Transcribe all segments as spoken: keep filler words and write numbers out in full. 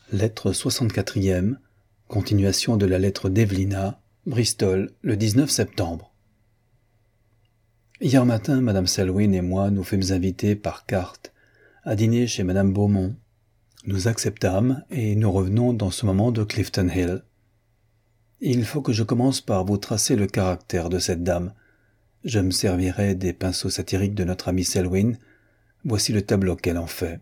Lettre soixante-quatrième, continuation de la lettre d'Evelina, Bristol, le dix-neuf septembre. Hier matin, Madame Selwyn et moi nous fûmes invités par carte à dîner chez Madame Beaumont. Nous acceptâmes et nous revenons dans ce moment de Clifton Hill. Il faut que je commence par vous tracer le caractère de cette dame. Je me servirai des pinceaux satiriques de notre amie Selwyn. Voici le tableau qu'elle en fait.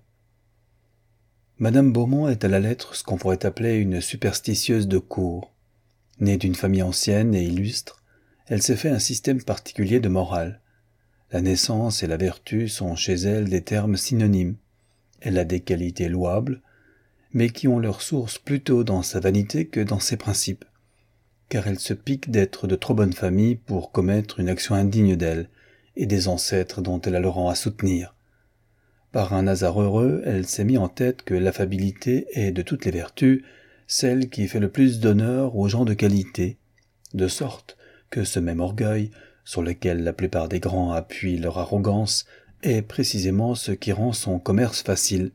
Madame Beaumont est à la lettre ce qu'on pourrait appeler une superstitieuse de cour. Née d'une famille ancienne et illustre, elle s'est fait un système particulier de morale. La naissance et la vertu sont chez elle des termes synonymes. Elle a des qualités louables, mais qui ont leur source plutôt dans sa vanité que dans ses principes, car elle se pique d'être de trop bonne famille pour commettre une action indigne d'elle et des ancêtres dont elle a le rang à soutenir. Par un hasard heureux, elle s'est mis en tête que l'affabilité est de toutes les vertus celle qui fait le plus d'honneur aux gens de qualité, de sorte que ce même orgueil, sur lequel la plupart des grands appuient leur arrogance, est précisément ce qui rend son commerce facile.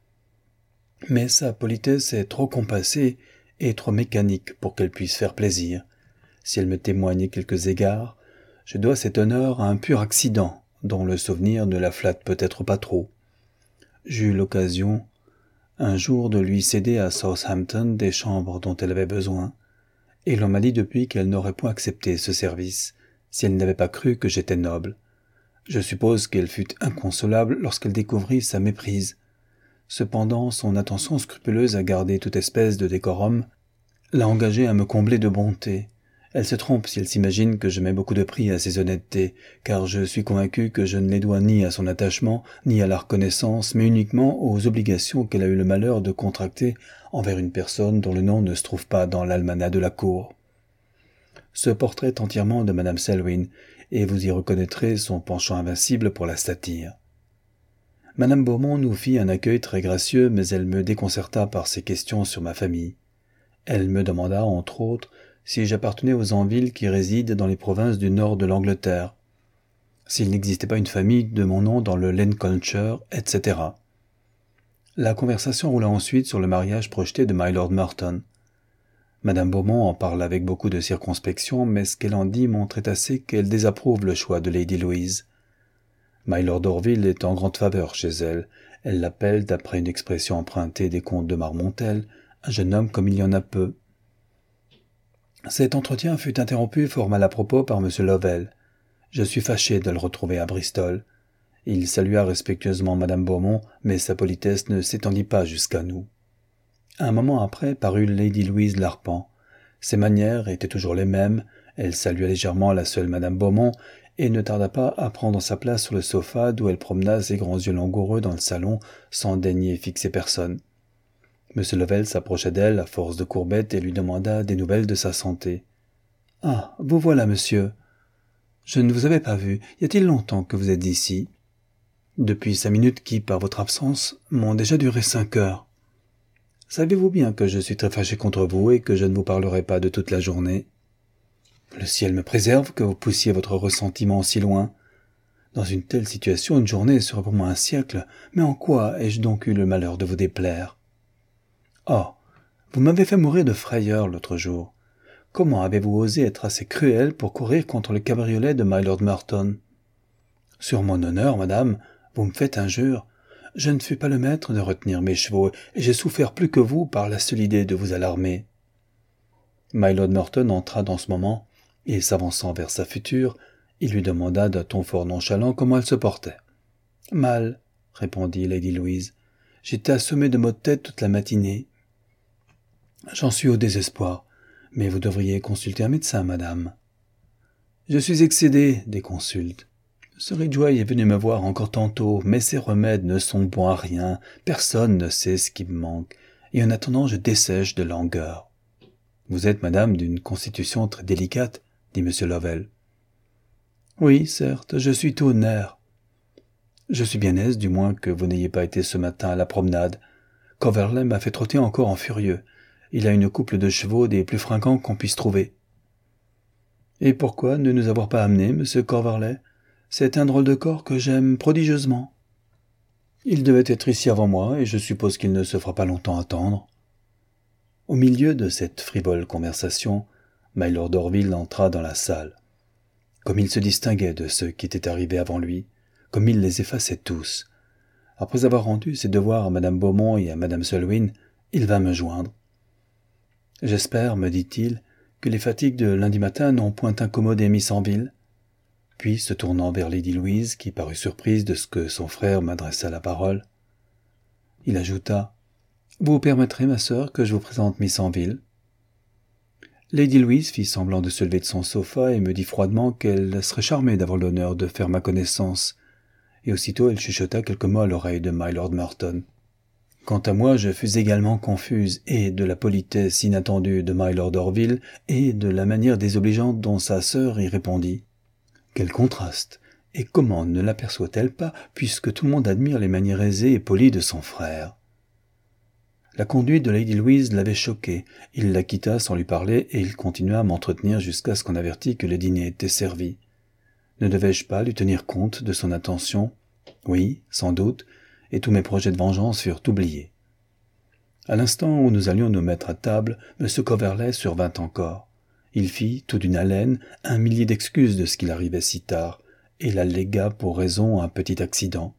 Mais sa politesse est trop compassée et trop mécanique pour qu'elle puisse faire plaisir. Si elle me témoigne quelques égards, je dois cet honneur à un pur accident, dont le souvenir ne la flatte peut-être pas trop. J'eus l'occasion un jour de lui céder à Southampton des chambres dont elle avait besoin, et l'on m'a dit depuis qu'elle n'aurait point accepté ce service, si elle n'avait pas cru que j'étais noble. Je suppose qu'elle fut inconsolable lorsqu'elle découvrit sa méprise. Cependant, son attention scrupuleuse à garder toute espèce de décorum l'a engagée à me combler de bonté. Elle se trompe si elle s'imagine que je mets beaucoup de prix à ses honnêtetés, car je suis convaincu que je ne les dois ni à son attachement, ni à la reconnaissance, mais uniquement aux obligations qu'elle a eu le malheur de contracter envers une personne dont le nom ne se trouve pas dans l'almanach de la cour. Ce portrait est entièrement de Madame Selwyn, et vous y reconnaîtrez son penchant invincible pour la satire. Madame Beaumont nous fit un accueil très gracieux, mais elle me déconcerta par ses questions sur ma famille. Elle me demanda, entre autres, si j'appartenais aux Anville qui résident dans les provinces du nord de l'Angleterre, s'il n'existait pas une famille de mon nom dans le Lincolnshire, et cetera. La conversation roula ensuite sur le mariage projeté de Mylord Merton. Madame Beaumont en parle avec beaucoup de circonspection, mais ce qu'elle en dit montrait assez qu'elle désapprouve le choix de Lady Louise. Mylord Orville est en grande faveur chez elle. Elle l'appelle, d'après une expression empruntée des contes de Marmontel, un jeune homme comme il y en a peu. Cet entretien fut interrompu fort mal à propos par M. Lovell. Je suis fâché de le retrouver à Bristol. Il salua respectueusement Madame Beaumont, mais sa politesse ne s'étendit pas jusqu'à nous. Un moment après parut Lady Louise Larpent. Ses manières étaient toujours les mêmes, elle salua légèrement la seule Madame Beaumont, et ne tarda pas à prendre sa place sur le sofa d'où elle promena ses grands yeux langoureux dans le salon sans daigner fixer personne. M. Lovell s'approcha d'elle à force de courbettes et lui demanda des nouvelles de sa santé. « Ah, vous voilà, monsieur. Je ne vous avais pas vu. Y a-t-il longtemps que vous êtes ici ?»« Depuis cinq minutes qui, par votre absence, m'ont déjà duré cinq heures. Savez-vous bien que je suis très fâché contre vous et que je ne vous parlerai pas de toute la journée ? Le ciel me préserve que vous poussiez votre ressentiment si loin. Dans une telle situation, une journée serait pour moi un siècle, mais en quoi ai-je donc eu le malheur de vous déplaire ? Oh, vous m'avez fait mourir de frayeur l'autre jour. Comment avez-vous osé être assez cruel pour courir contre le cabriolet de Mylord Merton ? Sur mon honneur, madame, vous me faites injure. Je ne fus pas le maître de retenir mes chevaux, et j'ai souffert plus que vous par la seule idée de vous alarmer. Mylord Merton entra dans ce moment, et s'avançant vers sa future, il lui demanda d'un ton fort nonchalant comment elle se portait. « Mal, » répondit Lady Louise. « J'étais assommée de maux de tête toute la matinée. »« J'en suis au désespoir, mais vous devriez consulter un médecin, madame. »« Je suis excédé des consultes. Ce Ridgway est venu me voir encore tantôt, mais ces remèdes ne sont bons à rien, personne ne sait ce qui me manque, et en attendant je dessèche de langueur. »« Vous êtes, madame, d'une constitution très délicate, » dit M. Lovell. « Oui, certes, je suis tout nerf. Je suis bien aise, du moins, que vous n'ayez pas été ce matin à la promenade. Coverley m'a fait trotter encore en furieux. Il a une couple de chevaux des plus fringants qu'on puisse trouver. »« Et pourquoi ne nous avoir pas amenés, monsieur Coverley ? C'est un drôle de corps que j'aime prodigieusement. »« Il devait être ici avant moi, et je suppose qu'il ne se fera pas longtemps attendre. » Au milieu de cette frivole conversation, Mylord Orville entra dans la salle. Comme il se distinguait de ceux qui étaient arrivés avant lui, comme il les effaçait tous. Après avoir rendu ses devoirs à Madame Beaumont et à Madame Selwyn, il vint me joindre. « J'espère, me dit-il, que les fatigues de lundi matin n'ont point incommodé Miss Anville. » Puis, se tournant vers Lady Louise, qui parut surprise de ce que son frère m'adressât la parole, il ajouta « Vous permettrez, ma sœur, que je vous présente Miss Anville ?» Lady Louise fit semblant de se lever de son sofa et me dit froidement qu'elle serait charmée d'avoir l'honneur de faire ma connaissance, et aussitôt elle chuchota quelques mots à l'oreille de Mylord Merton. Quant à moi, je fus également confuse, et de la politesse inattendue de Mylord Orville, et de la manière désobligeante dont sa sœur y répondit. Quel contraste! Et comment ne l'aperçoit-elle pas, puisque tout le monde admire les manières aisées et polies de son frère? La conduite de Lady Louise l'avait choqué. Il la quitta sans lui parler, et il continua à m'entretenir jusqu'à ce qu'on avertît que le dîner était servi. Ne devais-je pas lui tenir compte de son attention? Oui, sans doute, et tous mes projets de vengeance furent oubliés. À l'instant où nous allions nous mettre à table, M. Coverley survint encore. Il fit, tout d'une haleine, un millier d'excuses de ce qu'il arrivait si tard, et l'allégua pour raison à un petit accident.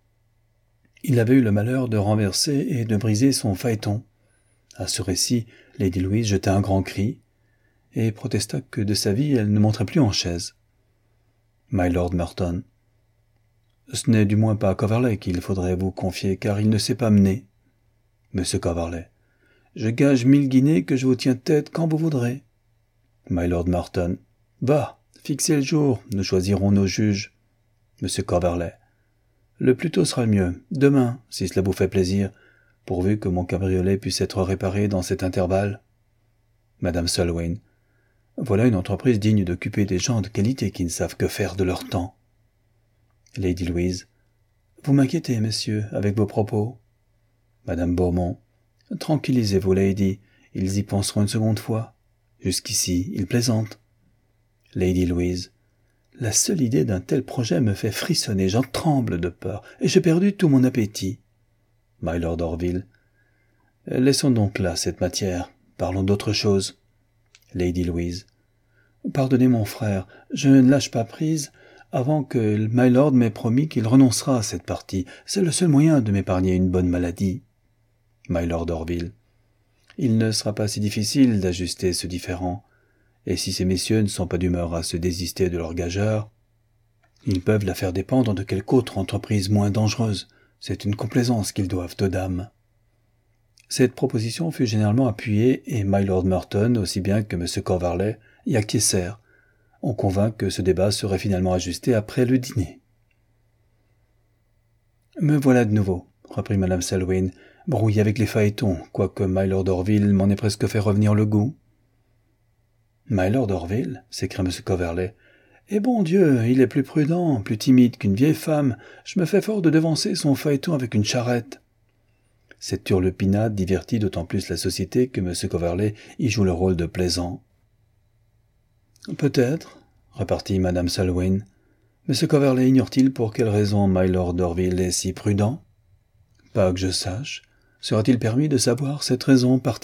Il avait eu le malheur de renverser et de briser son phaéton. À ce récit, Lady Louise jeta un grand cri, et protesta que de sa vie elle ne monterait plus en chaise. Mylord Merton. Ce n'est du moins pas à Coverley qu'il faudrait vous confier, car il ne sait pas mener. Monsieur Coverley. Je gage mille guinées que je vous tiens tête quand vous voudrez. Mylord Merton. Va, fixez le jour, nous choisirons nos juges. Monsieur Coverley. Le plus tôt sera le mieux, demain, si cela vous fait plaisir, pourvu que mon cabriolet puisse être réparé dans cet intervalle. Madame Selwyn. Voilà une entreprise digne d'occuper des gens de qualité qui ne savent que faire de leur temps. Lady Louise. Vous m'inquiétez, messieurs, avec vos propos. Madame Beaumont. Tranquillisez-vous, Lady, ils y penseront une seconde fois. Jusqu'ici, ils plaisantent. Lady Louise. La seule idée d'un tel projet me fait frissonner, j'en tremble de peur, et j'ai perdu tout mon appétit. Mylord Orville. Laissons donc là cette matière, parlons d'autre chose. Lady Louise. Pardonnez mon frère, je ne lâche pas prise avant que Mylord m'ait promis qu'il renoncera à cette partie. C'est le seul moyen de m'épargner une bonne maladie. Mylord Orville. Il ne sera pas si difficile d'ajuster ce différend, et si ces messieurs ne sont pas d'humeur à se désister de leur gageur, ils peuvent la faire dépendre de quelque autre entreprise moins dangereuse. C'est une complaisance qu'ils doivent aux dames. Cette proposition fut généralement appuyée, et Mylord Merton, aussi bien que M. Coverley, y acquiescèrent. On convint que ce débat serait finalement ajusté après le dîner. « Me voilà de nouveau, » reprit Madame Selwyn, « brouillé avec les phaétons, quoique Mylord Orville m'en ait presque fait revenir le goût. »« Mylord Orville » s'écria M. Coverley. « Eh bon Dieu, il est plus prudent, plus timide qu'une vieille femme. Je me fais fort de devancer son phaéton avec une charrette. » Cette turlupinade divertit d'autant plus la société que M. Coverley y joue le rôle de plaisant. « Peut-être, » repartit Madame Selwyn. « M. Coverley ignore-t-il pour quelle raison Mylord Orville est si prudent ? » ?»« Pas que je sache. Sera-t-il permis de savoir cette raison particulière ? » ?»«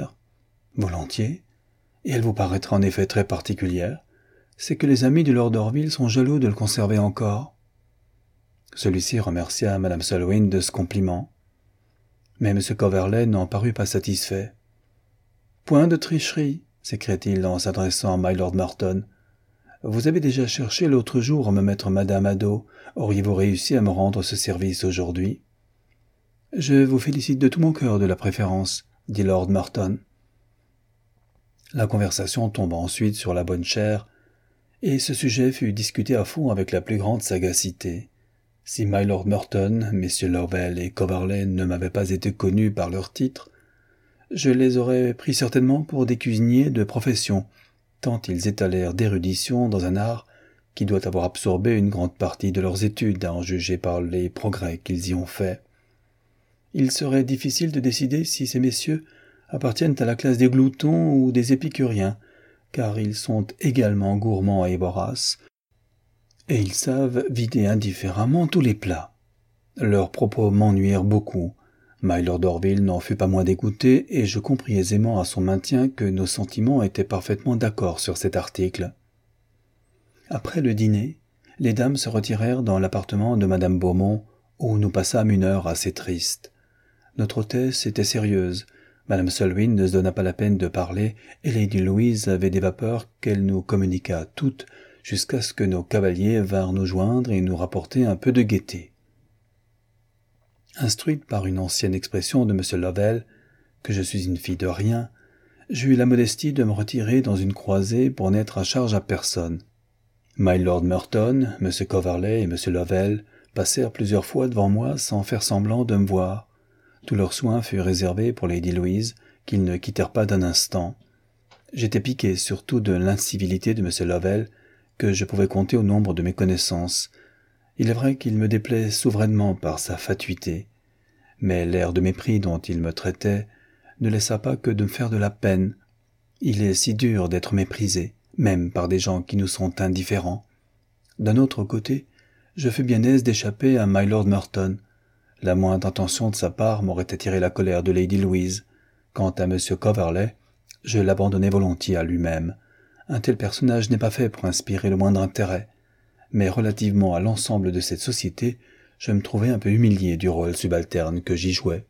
Volontiers. Et elle vous paraîtra en effet très particulière. C'est que les amis du Lord Orville sont jaloux de le conserver encore. » Celui-ci remercia Madame Selwyn de ce compliment. Mais M. Coverley n'en parut pas satisfait. « Point de tricherie !» s'écria-t-il en s'adressant à Mylord Merton. « Vous avez déjà cherché l'autre jour à me mettre Madame à dos. Auriez-vous réussi à me rendre ce service aujourd'hui ?»« Je vous félicite de tout mon cœur de la préférence, » dit Lord Merton. La conversation tomba ensuite sur la bonne chère, et ce sujet fut discuté à fond avec la plus grande sagacité. Si Mylord Merton, messieurs Lovell et Coverley ne m'avaient pas été connus par leurs titres, je les aurais pris certainement pour des cuisiniers de profession, tant ils étalèrent d'érudition dans un art qui doit avoir absorbé une grande partie de leurs études, à en juger par les progrès qu'ils y ont faits. Il serait difficile de décider si ces messieurs appartiennent à la classe des gloutons ou des épicuriens, car ils sont également gourmands et voraces, et ils savent vider indifféremment tous les plats. Leurs propos m'ennuièrent beaucoup. Mylord Orville n'en fut pas moins dégoûté, et je compris aisément à son maintien que nos sentiments étaient parfaitement d'accord sur cet article. Après le dîner, les dames se retirèrent dans l'appartement de madame Beaumont, où nous passâmes une heure assez triste. Notre hôtesse était sérieuse, madame Selwyn ne se donna pas la peine de parler, et lady Louise avait des vapeurs qu'elle nous communiqua toutes, jusqu'à ce que nos cavaliers vinrent nous joindre et nous rapporter un peu de gaieté. Instruite par une ancienne expression de M. Lovell, que je suis une fille de rien, j'eus la modestie de me retirer dans une croisée pour n'être à charge à personne. Mylord Merton, M. Coverley et M. Lovell passèrent plusieurs fois devant moi sans faire semblant de me voir. Tous leurs soins furent réservés pour lady Louise, qu'ils ne quittèrent pas d'un instant. J'étais piqué surtout de l'incivilité de M. Lovell, que je pouvais compter au nombre de mes connaissances. Il est vrai qu'il me déplaît souverainement par sa fatuité, mais l'air de mépris dont il me traitait ne laissa pas que de me faire de la peine. Il est si dur d'être méprisé, même par des gens qui nous sont indifférents. D'un autre côté, je fus bien aise d'échapper à Mylord Merton. La moindre intention de sa part m'aurait attiré la colère de lady Louise. Quant à M. Coverley, je l'abandonnais volontiers à lui-même. Un tel personnage n'est pas fait pour inspirer le moindre intérêt. Mais relativement à l'ensemble de cette société, je me trouvais un peu humilié du rôle subalterne que j'y jouais.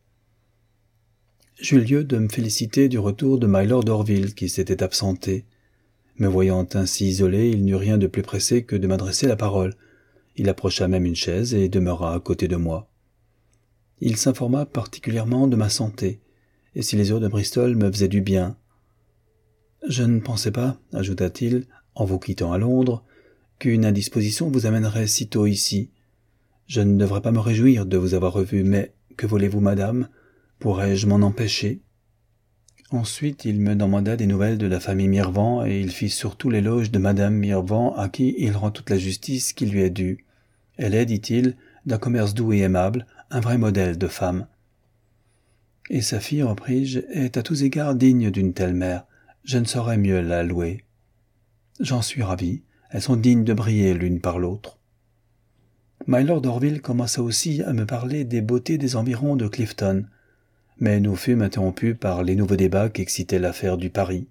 J'eus lieu de me féliciter du retour de Mylord Orville qui s'était absenté. Me voyant ainsi isolé, il n'eut rien de plus pressé que de m'adresser la parole. Il approcha même une chaise et demeura à côté de moi. Il s'informa particulièrement de ma santé, et si les eaux de Bristol me faisaient du bien. « Je ne pensais pas, ajouta-t-il, en vous quittant à Londres, qu'une indisposition vous amènerait si tôt ici. Je ne devrais pas me réjouir de vous avoir revu, mais que voulez-vous, madame? Pourrais-je m'en empêcher ?» Ensuite, il me demanda des nouvelles de la famille Mirvan, et il fit surtout l'éloge de madame Mirvan, à qui il rend toute la justice qui lui est due. Elle est, dit-il, d'un commerce doux et aimable, un vrai modèle de femme. « Et sa fille, repris-je, est à tous égards digne d'une telle mère. Je ne saurais mieux la louer. »« J'en suis ravi. Elles sont dignes de briller l'une par l'autre. » Mylord Orville commença aussi à me parler des beautés des environs de Clifton, mais nous fûmes interrompus par les nouveaux débats qu'excitait l'affaire du pari.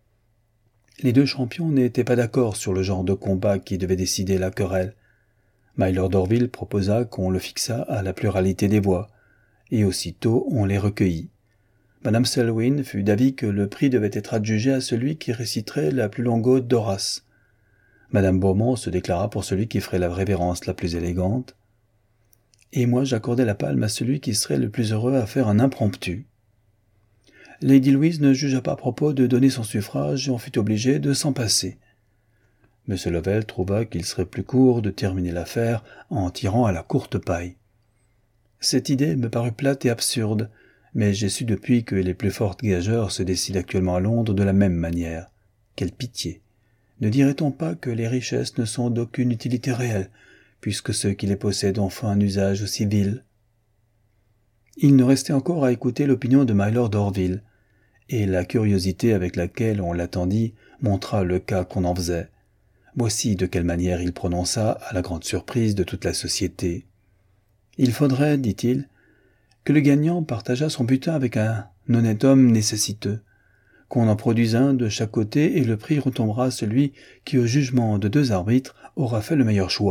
Les deux champions n'étaient pas d'accord sur le genre de combat qui devait décider la querelle. Mylord Orville proposa qu'on le fixât à la pluralité des voix, et aussitôt on les recueillit. Madame Selwyn fut d'avis que le prix devait être adjugé à celui qui réciterait la plus longue ode d'Horace. Madame Beaumont se déclara pour celui qui ferait la révérence la plus élégante, et moi j'accordai la palme à celui qui serait le plus heureux à faire un impromptu. Lady Louise ne jugea pas à propos de donner son suffrage et on fut obligé de s'en passer. M. Lovell trouva qu'il serait plus court de terminer l'affaire en tirant à la courte paille. Cette idée me parut plate et absurde, mais j'ai su depuis que les plus fortes gageures se décident actuellement à Londres de la même manière. Quelle pitié! Ne dirait-on pas que les richesses ne sont d'aucune utilité réelle, puisque ceux qui les possèdent en font un usage aussi vil? Il nous restait encore à écouter l'opinion de Mylord Orville, et la curiosité avec laquelle on l'attendit montra le cas qu'on en faisait. Voici de quelle manière il prononça, à la grande surprise de toute la société. « Il faudrait, dit-il, que le gagnant partageât son butin avec un honnête homme nécessiteux, qu'on en produise un de chaque côté et le prix retombera à celui qui, au jugement de deux arbitres, aura fait le meilleur choix. »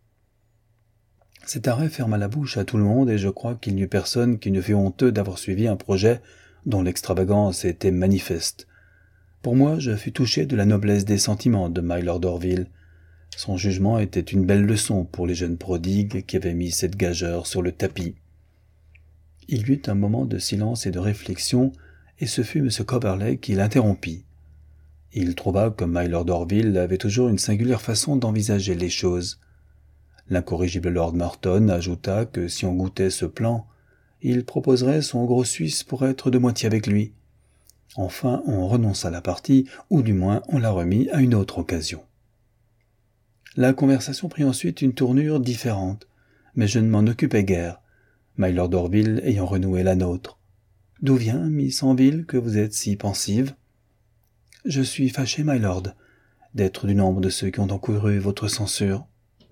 Cet arrêt ferma la bouche à tout le monde et je crois qu'il n'y eut personne qui ne fût honteux d'avoir suivi un projet dont l'extravagance était manifeste. Pour moi, je fus touché de la noblesse des sentiments de Mylord Orville. Son jugement était une belle leçon pour les jeunes prodigues qui avaient mis cette gageure sur le tapis. Il y eut un moment de silence et de réflexion, et ce fut M. Coverley qui l'interrompit. Il trouva que Mylord Orville avait toujours une singulière façon d'envisager les choses. L'incorrigible Lord Merton ajouta que si on goûtait ce plan, il proposerait son gros Suisse pour être de moitié avec lui. Enfin, on renonça à la partie, ou du moins on la remit à une autre occasion. La conversation prit ensuite une tournure différente, mais je ne m'en occupais guère, Mylord Orville ayant renoué la nôtre. « D'où vient, Miss Anville, que vous êtes si pensive ?»« Je suis fâché, Mylord, d'être du nombre de ceux qui ont encouru votre censure. »«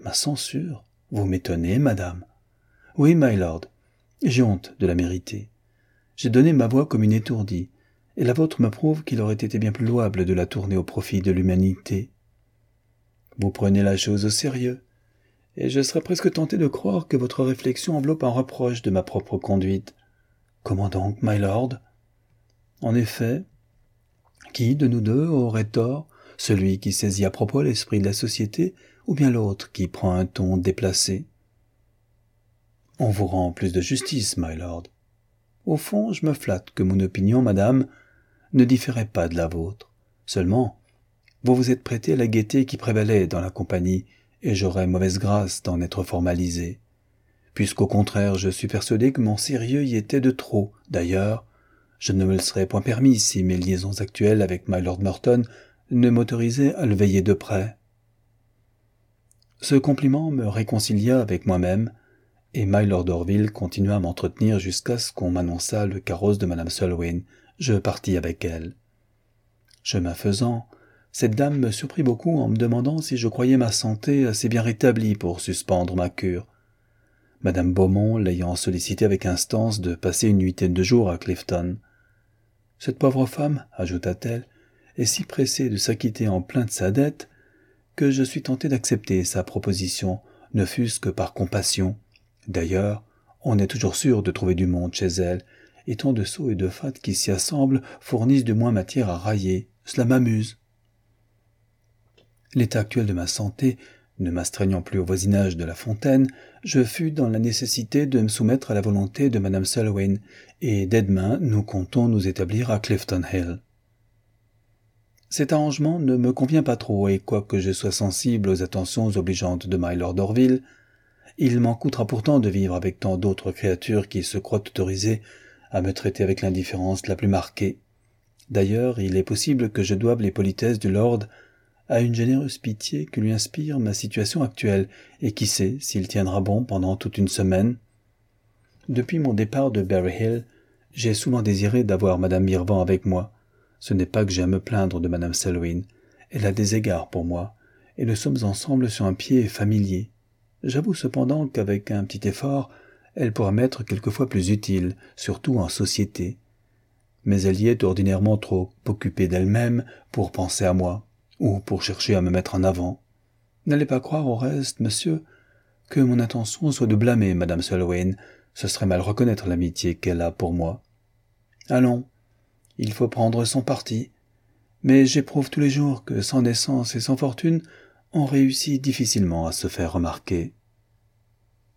Ma censure? Vous m'étonnez, madame. »« Oui, Mylord, J'ai honte de la mériter. J'ai donné ma voix comme une étourdie, et la vôtre me prouve qu'il aurait été bien plus louable de la tourner au profit de l'humanité. Vous prenez la chose au sérieux, et je serais presque tenté de croire que votre réflexion enveloppe un reproche de ma propre conduite. Comment donc, my lord? En effet, qui de nous deux aurait tort, celui qui saisit à propos l'esprit de la société, ou bien l'autre qui prend un ton déplacé? On vous rend plus de justice, my lord. Au fond, je me flatte que mon opinion, madame, ne différait pas de la vôtre. Seulement, vous vous êtes prêté à la gaieté qui prévalait dans la compagnie, et j'aurais mauvaise grâce d'en être formalisé. Puisqu'au contraire, je suis persuadé que mon sérieux y était de trop. D'ailleurs, je ne me le serais point permis si mes liaisons actuelles avec my lord Merton ne m'autorisaient à le veiller de près. Ce compliment me réconcilia avec moi-même, et my lord Orville continua à m'entretenir jusqu'à ce qu'on m'annonçât le carrosse de madame Selwyn. Je partis avec elle. Chemin faisant, cette dame me surprit beaucoup en me demandant si je croyais ma santé assez bien rétablie pour suspendre ma cure. Madame Beaumont l'ayant sollicité avec instance de passer une huitaine de jours à Clifton. Cette pauvre femme, ajouta-t-elle, est si pressée de s'acquitter en plein de sa dette que je suis tenté d'accepter sa proposition, ne fût-ce que par compassion. D'ailleurs, on est toujours sûr de trouver du monde chez elle, et tant de sots et de fats qui s'y assemblent fournissent du moins matière à railler. Cela m'amuse. L'état actuel de ma santé, ne m'astreignant plus au voisinage de la fontaine, je fus dans la nécessité de me soumettre à la volonté de madame Selwyn, et dès demain nous comptons nous établir à Clifton Hill. Cet arrangement ne me convient pas trop, et quoique je sois sensible aux attentions obligeantes de my lord Orville, il m'en coûtera pourtant de vivre avec tant d'autres créatures qui se croient autorisées à me traiter avec l'indifférence la plus marquée. D'ailleurs, il est possible que je doive les politesses du lord à une généreuse pitié que lui inspire ma situation actuelle, et qui sait s'il tiendra bon pendant toute une semaine. Depuis mon départ de Berry Hill, j'ai souvent désiré d'avoir madame Mirvan avec moi. Ce n'est pas que j'ai à me plaindre de madame Selwyn. Elle a des égards pour moi, et nous sommes ensemble sur un pied familier. J'avoue cependant qu'avec un petit effort, elle pourra m'être quelquefois plus utile, surtout en société. Mais elle y est ordinairement trop occupée d'elle-même pour penser à moi, ou pour chercher à me mettre en avant. N'allez pas croire au reste, monsieur, que mon intention soit de blâmer madame Selwyn. Ce serait mal reconnaître l'amitié qu'elle a pour moi. Allons, il faut prendre son parti, mais j'éprouve tous les jours que sans naissance et sans fortune, on réussit difficilement à se faire remarquer.